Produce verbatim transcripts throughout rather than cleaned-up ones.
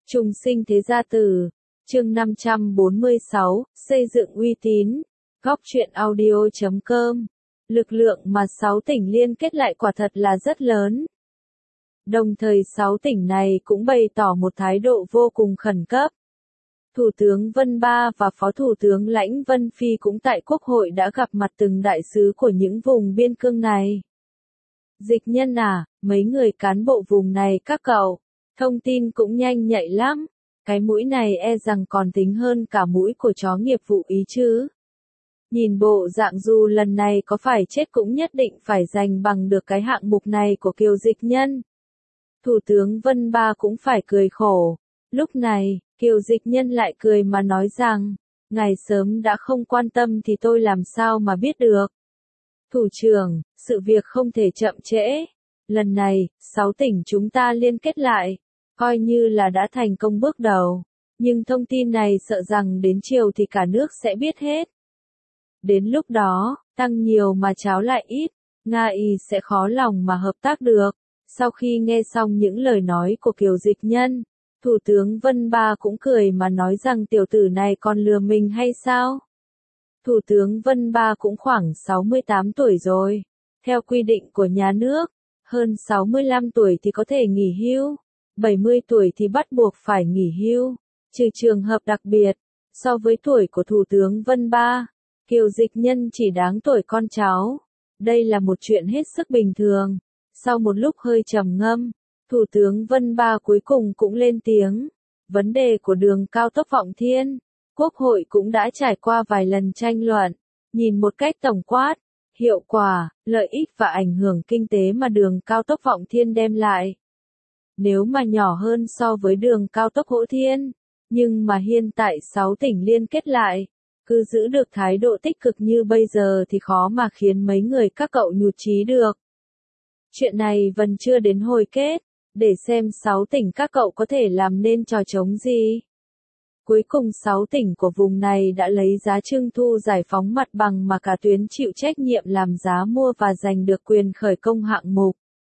Trùng sinh thế gia tử, chương năm trăm bốn mươi sáu, xây dựng uy tín, góc truyện audio chấm com. Lực lượng mà sáu tỉnh liên kết lại quả thật là rất lớn. Đồng thời sáu tỉnh này cũng bày tỏ một thái độ vô cùng khẩn cấp. Thủ tướng Vân Ba và Phó Thủ tướng Lãnh Vân Phi cũng tại Quốc hội đã gặp mặt từng đại sứ của những vùng biên cương này. Dịch Nhân à, mấy người cán bộ vùng này các cậu, thông tin cũng nhanh nhạy lắm, cái mũi này e rằng còn tính hơn cả mũi của chó nghiệp vụ ý chứ. Nhìn bộ dạng dù lần này có phải chết cũng nhất định phải giành bằng được cái hạng mục này của Kiều Dịch Nhân. Thủ tướng Vân Ba cũng phải cười khổ. Lúc này, Kiều Dịch Nhân lại cười mà nói rằng, ngài sớm đã không quan tâm thì tôi làm sao mà biết được. Thủ trưởng, sự việc không thể chậm trễ. Lần này, sáu tỉnh chúng ta liên kết lại, coi như là đã thành công bước đầu. Nhưng thông tin này sợ rằng đến chiều thì cả nước sẽ biết hết. Đến lúc đó, tăng nhiều mà cháo lại ít, Nga Y sẽ khó lòng mà hợp tác được. Sau khi nghe xong những lời nói của Kiều Dịch Nhân, Thủ tướng Vân Ba cũng cười mà nói rằng tiểu tử này còn lừa mình hay sao? Thủ tướng Vân Ba cũng khoảng sáu mươi tám tuổi rồi. Theo quy định của nhà nước, hơn sáu mươi lăm tuổi thì có thể nghỉ hưu, bảy mươi tuổi thì bắt buộc phải nghỉ hưu, trừ trường hợp đặc biệt. So với tuổi của Thủ tướng Vân Ba, Kiều Dịch Nhân chỉ đáng tuổi con cháu. Đây là một chuyện hết sức bình thường. Sau một lúc hơi trầm ngâm, Thủ tướng Vân Ba cuối cùng cũng lên tiếng. Vấn đề của đường cao tốc Vọng Thiên, Quốc hội cũng đã trải qua vài lần tranh luận. Nhìn một cách tổng quát, hiệu quả, lợi ích và ảnh hưởng kinh tế mà đường cao tốc Vọng Thiên đem lại. Nếu mà nhỏ hơn so với đường cao tốc Hỗ Thiên, nhưng mà hiện tại sáu tỉnh liên kết lại, cứ giữ được thái độ tích cực như bây giờ thì khó mà khiến mấy người các cậu nhụt chí được. Chuyện này vẫn chưa đến hồi kết, để xem sáu tỉnh các cậu có thể làm nên trò trống gì. Cuối cùng sáu tỉnh của vùng này đã lấy giá trưng thu giải phóng mặt bằng mà cả tuyến chịu trách nhiệm làm giá mua và giành được quyền khởi công hạng mục.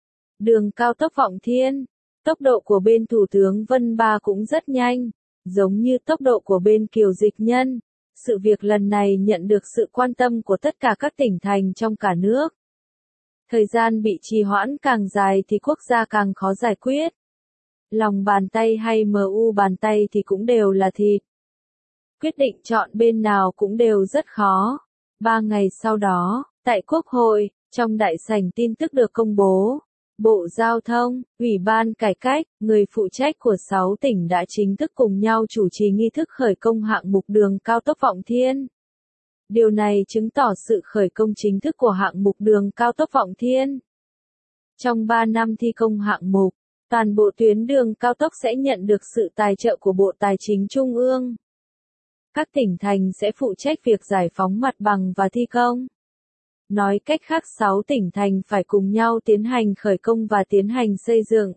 Đường cao tốc Vọng Thiên, tốc độ của bên Thủ tướng Vân Ba cũng rất nhanh, giống như tốc độ của bên Kiều Dịch Nhân. Sự việc lần này nhận được sự quan tâm của tất cả các tỉnh thành trong cả nước. Thời gian bị trì hoãn càng dài thì quốc gia càng khó giải quyết. Lòng bàn tay hay em u bàn tay thì cũng đều là thịt. Quyết định chọn bên nào cũng đều rất khó. Ba ngày sau đó, tại Quốc hội, trong đại sảnh tin tức được công bố, Bộ Giao thông, Ủy ban Cải cách, người phụ trách của sáu tỉnh đã chính thức cùng nhau chủ trì nghi thức khởi công hạng mục đường cao tốc Vọng Thiên. Điều này chứng tỏ sự khởi công chính thức của hạng mục đường cao tốc Vọng Thiên. Trong ba năm thi công hạng mục, toàn bộ tuyến đường cao tốc sẽ nhận được sự tài trợ của Bộ Tài chính Trung ương. Các tỉnh thành sẽ phụ trách việc giải phóng mặt bằng và thi công. Nói cách khác sáu tỉnh thành phải cùng nhau tiến hành khởi công và tiến hành xây dựng.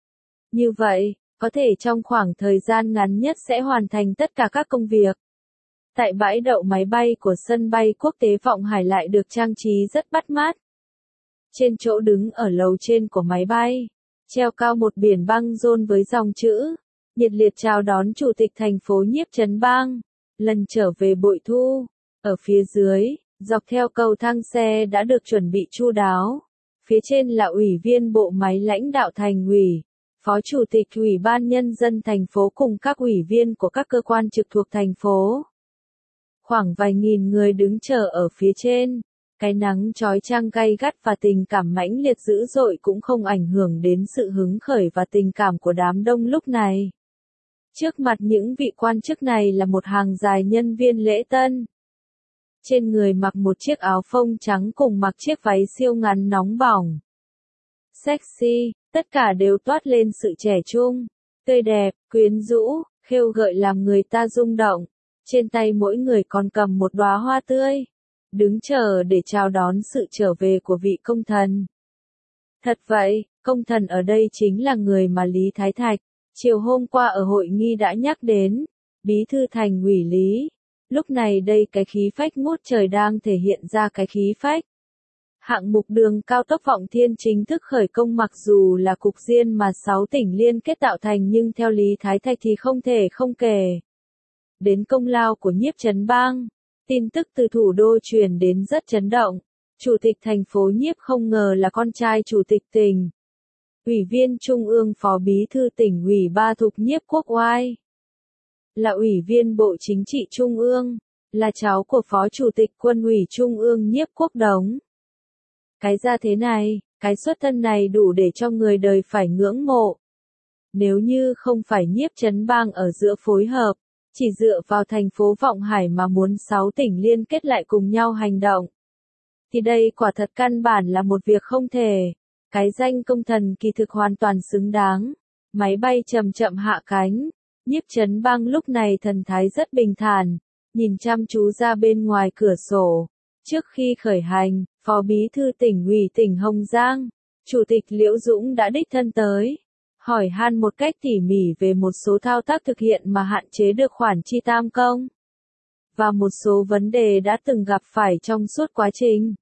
Như vậy, có thể trong khoảng thời gian ngắn nhất sẽ hoàn thành tất cả các công việc. Tại bãi đậu máy bay của sân bay quốc tế Vọng Hải lại được trang trí rất bắt mắt. Trên chỗ đứng ở lầu trên của máy bay, treo cao một biển băng rôn với dòng chữ, nhiệt liệt chào đón Chủ tịch thành phố Nhiếp Trấn Bang, lần trở về Bội Thu. Ở phía dưới, dọc theo cầu thang xe đã được chuẩn bị chu đáo. Phía trên là Ủy viên bộ máy lãnh đạo thành ủy, Phó Chủ tịch Ủy ban Nhân dân thành phố cùng các ủy viên của các cơ quan trực thuộc thành phố. Khoảng vài nghìn người đứng chờ ở phía trên. Cái nắng chói chang gay gắt và tình cảm mãnh liệt dữ dội cũng không ảnh hưởng đến sự hứng khởi và tình cảm của đám đông lúc này. Trước mặt những vị quan chức này là một hàng dài nhân viên lễ tân. Trên người mặc một chiếc áo phông trắng cùng mặc chiếc váy siêu ngắn nóng bỏng. Sexy, tất cả đều toát lên sự trẻ trung, tươi đẹp, quyến rũ, khêu gợi làm người ta rung động. Trên tay mỗi người còn cầm một đóa hoa tươi, đứng chờ để chào đón sự trở về của vị công thần. Thật vậy, công thần ở đây chính là người mà Lý Thái Thạch, chiều hôm qua ở hội nghi đã nhắc đến, bí thư thành ủy Lý. Lúc này đây cái khí phách ngút trời đang thể hiện ra cái khí phách. Hạng mục đường cao tốc Vọng Thiên chính thức khởi công, mặc dù là cục diên mà sáu tỉnh liên kết tạo thành, nhưng theo Lý Thái Thạch thì không thể không kể đến công lao của Nhiếp Trấn Bang. Tin tức từ thủ đô truyền đến rất chấn động. Chủ tịch thành phố Nhiếp không ngờ là con trai chủ tịch tỉnh, Ủy viên Trung ương, Phó Bí thư Tỉnh ủy Ba Thục Nhiếp Quốc Oai, là Ủy viên Bộ Chính trị Trung ương, là cháu của Phó Chủ tịch Quân ủy Trung ương Nhiếp Quốc Đống. Cái ra thế này, cái xuất thân này đủ để cho người đời phải ngưỡng mộ. Nếu như không phải Nhiếp Trấn Bang ở giữa phối hợp, chỉ dựa vào thành phố Vọng Hải mà muốn sáu tỉnh liên kết lại cùng nhau hành động, thì đây quả thật căn bản là một việc không thể. Cái danh công thần kỳ thực hoàn toàn xứng đáng. Máy bay chậm chậm hạ cánh. Nhiếp Trấn Bang lúc này thần thái rất bình thản, nhìn chăm chú ra bên ngoài cửa sổ. Trước khi khởi hành, Phó Bí thư Tỉnh ủy tỉnh Hồng Giang, Chủ tịch Liễu Dũng đã đích thân tới, hỏi han một cách tỉ mỉ về một số thao tác thực hiện mà hạn chế được khoản chi tam công, và một số vấn đề đã từng gặp phải trong suốt quá trình.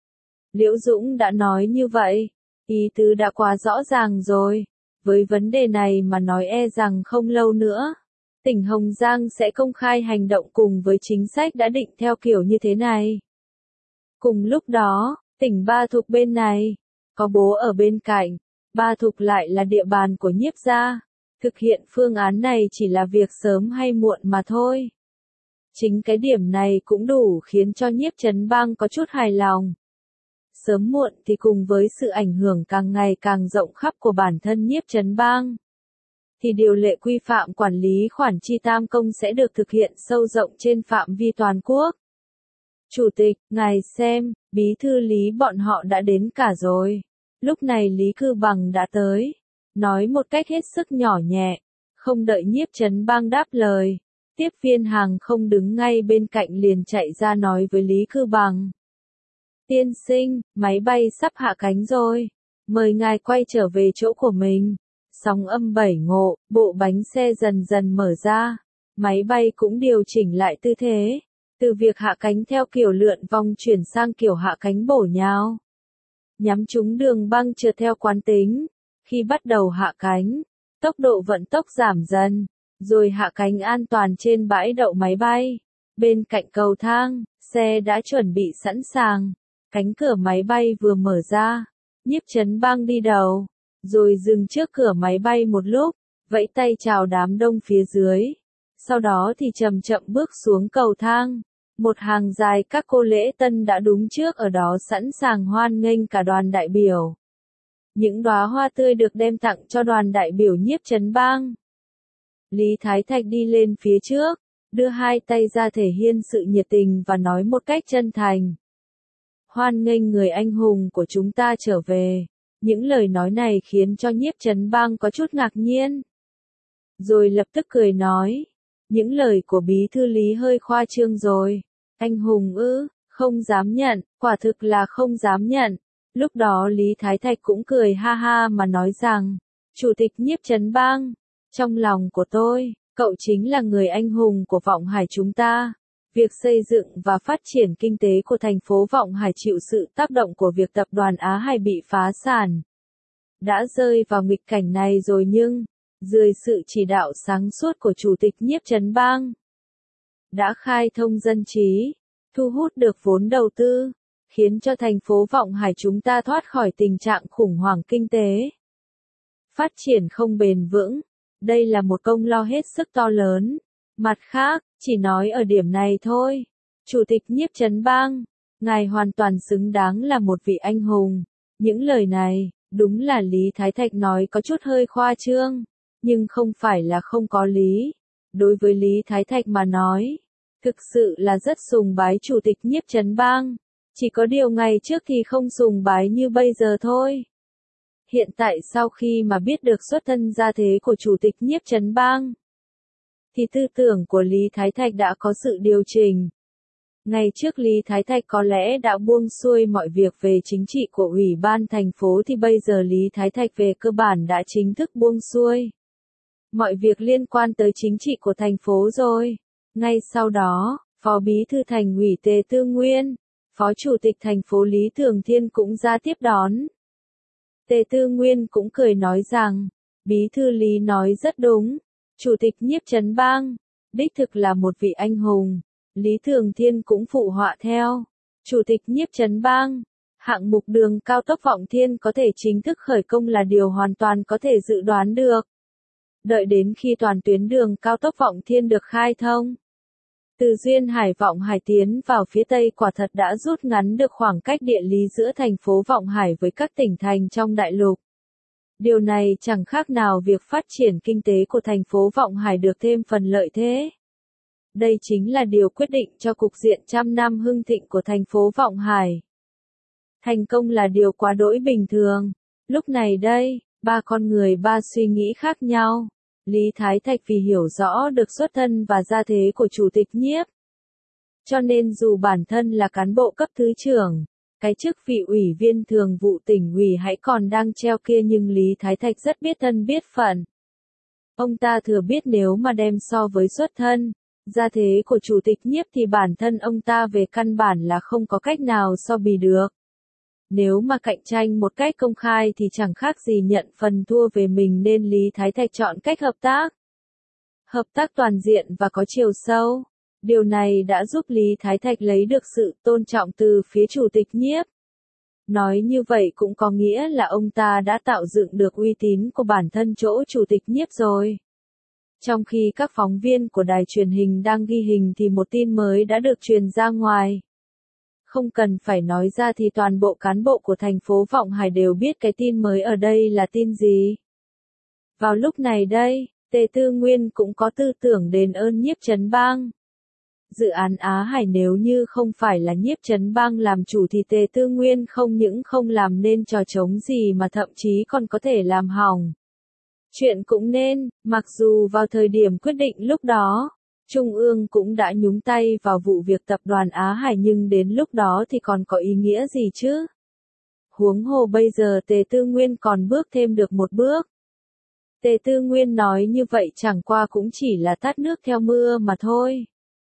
Liễu Dũng đã nói như vậy, ý tứ đã quá rõ ràng rồi. Với vấn đề này mà nói e rằng không lâu nữa, tỉnh Hồng Giang sẽ công khai hành động cùng với chính sách đã định theo kiểu như thế này. Cùng lúc đó, tỉnh Ba Thục bên này, có bố ở bên cạnh, Ba Thục lại là địa bàn của Nhiếp gia. Thực hiện phương án này chỉ là việc sớm hay muộn mà thôi. Chính cái điểm này cũng đủ khiến cho Nhiếp Trấn Bang có chút hài lòng. Sớm muộn thì cùng với sự ảnh hưởng càng ngày càng rộng khắp của bản thân Nhiếp Trấn Bang, thì điều lệ quy phạm quản lý khoản chi tam công sẽ được thực hiện sâu rộng trên phạm vi toàn quốc. Chủ tịch, ngài xem, bí thư Lý bọn họ đã đến cả rồi. Lúc này Lý Cư Bằng đã tới, nói một cách hết sức nhỏ nhẹ, không đợi Nhiếp Trấn Bang đáp lời. Tiếp viên hàng không đứng ngay bên cạnh liền chạy ra nói với Lý Cư Bằng. Tiên sinh, máy bay sắp hạ cánh rồi. Mời ngài quay trở về chỗ của mình. Sóng âm bảy ngộ, bộ bánh xe dần dần mở ra. Máy bay cũng điều chỉnh lại tư thế. Từ việc hạ cánh theo kiểu lượn vòng chuyển sang kiểu hạ cánh bổ nhào. Nhắm trúng đường băng trượt theo quán tính. Khi bắt đầu hạ cánh, tốc độ vận tốc giảm dần. Rồi hạ cánh an toàn trên bãi đậu máy bay. Bên cạnh cầu thang, xe đã chuẩn bị sẵn sàng. Cánh cửa máy bay vừa mở ra, Nhiếp Trấn Bang đi đầu, rồi dừng trước cửa máy bay một lúc, vẫy tay chào đám đông phía dưới. Sau đó thì chậm chậm bước xuống cầu thang. Một hàng dài các cô lễ tân đã đứng trước ở đó sẵn sàng hoan nghênh cả đoàn đại biểu. Những đóa hoa tươi được đem tặng cho đoàn đại biểu Nhiếp Trấn Bang. Lý Thái Thạch đi lên phía trước, đưa hai tay ra thể hiện sự nhiệt tình và nói một cách chân thành. Hoan nghênh người anh hùng của chúng ta trở về. Những lời nói này khiến cho Nhiếp Trấn Bang có chút ngạc nhiên. Rồi lập tức cười nói. Những lời của bí thư Lý hơi khoa trương rồi. Anh hùng ư, không dám nhận, quả thực là không dám nhận. Lúc đó Lý Thái Thạch cũng cười ha ha mà nói rằng. Chủ tịch Nhiếp Trấn Bang, trong lòng của tôi, cậu chính là người anh hùng của Vọng Hải chúng ta. Việc xây dựng và phát triển kinh tế của thành phố Vọng Hải chịu sự tác động của việc tập đoàn Á Hải bị phá sản. Đã rơi vào nghịch cảnh này rồi nhưng, dưới sự chỉ đạo sáng suốt của Chủ tịch Nhiếp Trấn Bang, đã khai thông dân trí, thu hút được vốn đầu tư, khiến cho thành phố Vọng Hải chúng ta thoát khỏi tình trạng khủng hoảng kinh tế. Phát triển không bền vững, đây là một công lao hết sức to lớn. Mặt khác, chỉ nói ở điểm này thôi. Chủ tịch Nhiếp Trấn Bang, ngài hoàn toàn xứng đáng là một vị anh hùng. Những lời này, đúng là Lý Thái Thạch nói có chút hơi khoa trương, nhưng không phải là không có lý. Đối với Lý Thái Thạch mà nói, thực sự là rất sùng bái Chủ tịch Nhiếp Trấn Bang. Chỉ có điều ngày trước thì không sùng bái như bây giờ thôi. Hiện tại sau khi mà biết được xuất thân gia thế của Chủ tịch Nhiếp Trấn Bang, thì tư tưởng của Lý Thái Thạch đã có sự điều chỉnh. Ngày trước Lý Thái Thạch có lẽ đã buông xuôi mọi việc về chính trị của Ủy ban thành phố thì bây giờ Lý Thái Thạch về cơ bản đã chính thức buông xuôi mọi việc liên quan tới chính trị của thành phố rồi. Ngay sau đó, Phó Bí thư Thành ủy Tề Tư Nguyên, Phó Chủ tịch thành phố Lý Thường Thiên cũng ra tiếp đón. Tề Tư Nguyên cũng cười nói rằng, Bí thư Lý nói rất đúng, Chủ tịch Nhiếp Chấn Bang, đích thực là một vị anh hùng. Lý Thường Thiên cũng phụ họa theo, Chủ tịch Nhiếp Chấn Bang, hạng mục đường cao tốc Vọng Thiên có thể chính thức khởi công là điều hoàn toàn có thể dự đoán được. Đợi đến khi toàn tuyến đường cao tốc Vọng Thiên được khai thông, từ Duyên Hải Vọng Hải tiến vào phía Tây quả thật đã rút ngắn được khoảng cách địa lý giữa thành phố Vọng Hải với các tỉnh thành trong đại lục. Điều này chẳng khác nào việc phát triển kinh tế của thành phố Vọng Hải được thêm phần lợi thế. Đây chính là điều quyết định cho cục diện trăm năm hưng thịnh của thành phố Vọng Hải. Thành công là điều quá đỗi bình thường. Lúc này đây, ba con người ba suy nghĩ khác nhau. Lý Thái Thạch vì hiểu rõ được xuất thân và gia thế của Chủ tịch Nhiếp. Cho nên dù bản thân là cán bộ cấp thứ trưởng, cái chức vị ủy viên thường vụ tỉnh ủy hãy còn đang treo kia nhưng Lý Thái Thạch rất biết thân biết phận. Ông ta thừa biết nếu mà đem so với xuất thân, gia thế của Chủ tịch Nhiếp thì bản thân ông ta về căn bản là không có cách nào so bì được. Nếu mà cạnh tranh một cách công khai thì chẳng khác gì nhận phần thua về mình nên Lý Thái Thạch chọn cách hợp tác. Hợp tác toàn diện và có chiều sâu. Điều này đã giúp Lý Thái Thạch lấy được sự tôn trọng từ phía Chủ tịch Nhiếp. Nói như vậy cũng có nghĩa là ông ta đã tạo dựng được uy tín của bản thân chỗ Chủ tịch Nhiếp rồi. Trong khi các phóng viên của đài truyền hình đang ghi hình thì một tin mới đã được truyền ra ngoài. Không cần phải nói ra thì toàn bộ cán bộ của thành phố Vọng Hải đều biết cái tin mới ở đây là tin gì. Vào lúc này đây, Tề Tư Nguyên cũng có tư tưởng đền ơn Nhiếp Chấn Bang. Dự án Á Hải nếu như không phải là Nhiếp Chấn Bang làm chủ thì Tề Tư Nguyên không những không làm nên trò trống gì mà thậm chí còn có thể làm hỏng. Chuyện cũng nên, mặc dù vào thời điểm quyết định lúc đó, Trung ương cũng đã nhúng tay vào vụ việc tập đoàn Á Hải nhưng đến lúc đó thì còn có ý nghĩa gì chứ? Huống hồ bây giờ Tề Tư Nguyên còn bước thêm được một bước. Tề Tư Nguyên nói như vậy chẳng qua cũng chỉ là tát nước theo mưa mà thôi.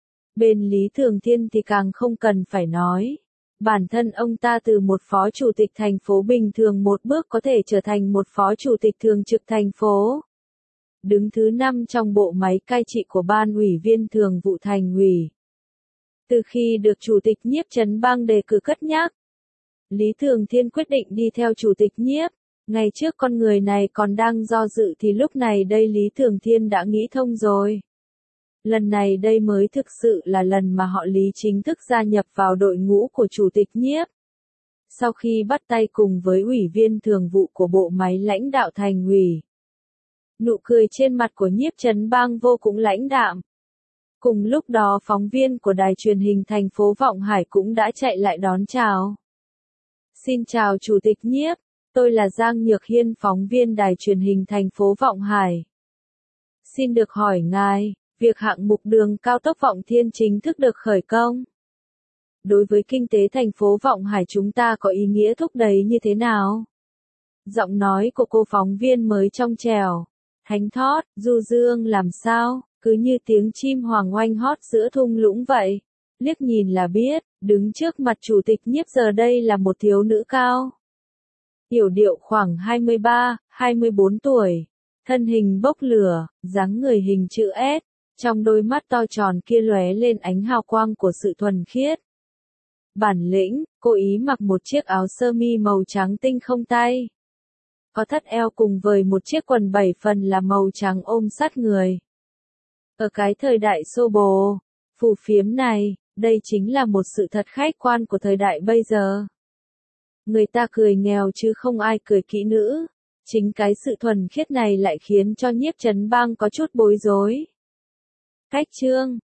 Bên Lý Thường Thiên thì càng không cần phải nói. Bản thân ông ta từ một phó chủ tịch thành phố bình thường một bước có thể trở thành một phó chủ tịch thường trực thành phố. Đứng thứ năm trong bộ máy cai trị của ban ủy viên thường vụ thành ủy. Từ khi được Chủ tịch Nhiếp Chấn Bang đề cử cất nhắc, Lý Thường Thiên quyết định đi theo Chủ tịch Nhiếp. Ngày trước con người này còn đang do dự thì lúc này đây Lý Thường Thiên đã nghĩ thông rồi. Lần này đây mới thực sự là lần mà họ Lý chính thức gia nhập vào đội ngũ của Chủ tịch Nhiếp. Sau khi bắt tay cùng với ủy viên thường vụ của bộ máy lãnh đạo thành ủy, nụ cười trên mặt của Nhiếp Chấn Bang vô cùng lãnh đạm. Cùng lúc đó phóng viên của đài truyền hình thành phố Vọng Hải cũng đã chạy lại đón chào. Xin chào Chủ tịch Nhiếp, tôi là Giang Nhược Hiên, phóng viên đài truyền hình thành phố Vọng Hải. Xin được hỏi ngài, việc hạng mục đường cao tốc Vọng Thiên chính thức được khởi công. Đối với kinh tế thành phố Vọng Hải chúng ta có ý nghĩa thúc đẩy như thế nào? Giọng nói của cô phóng viên mới trong trẻo, thánh thót, du dương làm sao, cứ như tiếng chim hoàng oanh hót giữa thung lũng vậy. Liếc nhìn là biết, đứng trước mặt Chủ tịch Nhiếp giờ đây là một thiếu nữ cao. Yểu điệu khoảng hai mươi ba, hai mươi bốn tuổi, thân hình bốc lửa, dáng người hình chữ S, trong đôi mắt to tròn kia lóe lên ánh hào quang của sự thuần khiết. Bản lĩnh, cô ý mặc một chiếc áo sơ mi màu trắng tinh không tay. Có thắt eo cùng với một chiếc quần bảy phần là màu trắng ôm sát người. Ở cái thời đại xô bồ, phù phiếm này, đây chính là một sự thật khách quan của thời đại bây giờ. Người ta cười nghèo chứ không ai cười kỹ nữ. Chính cái sự thuần khiết này lại khiến cho Nhiếp Chấn Bang có chút bối rối. Cách chương